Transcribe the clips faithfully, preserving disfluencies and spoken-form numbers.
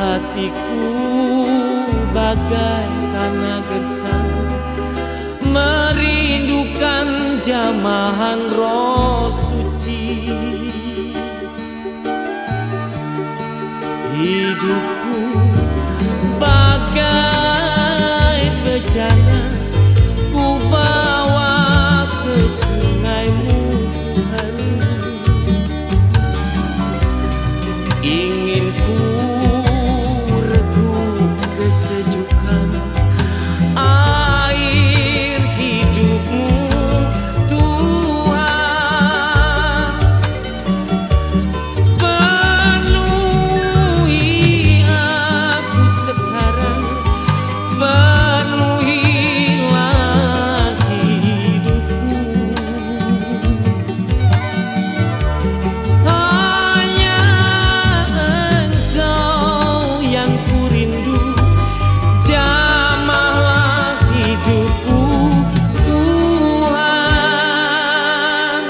hatiku bagai tanah gersang, merindukan jamahan roh suci. Hidupku bagai bejana, ku bawa ke sungai-Mu Tuhan. Ingin ku reguk kesejukan air hidup-Mu Tuhan. Penuhi aku sekarang, penuhilah hidupku. Hanya Engkau yang kurindu, jamahlah hidupku Tuhan.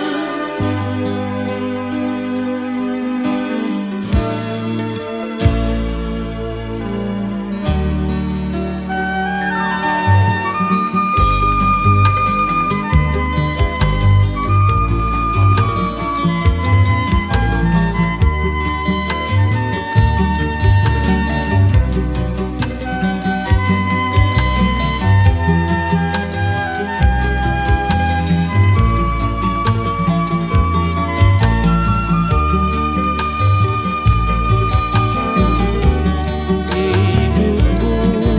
Hidupku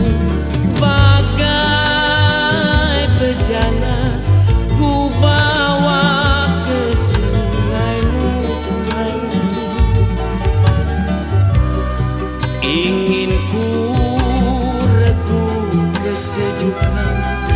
bagai bejana, ku bawa ke sungai-Mu Tuhan. Ingin ku reguk kesejukan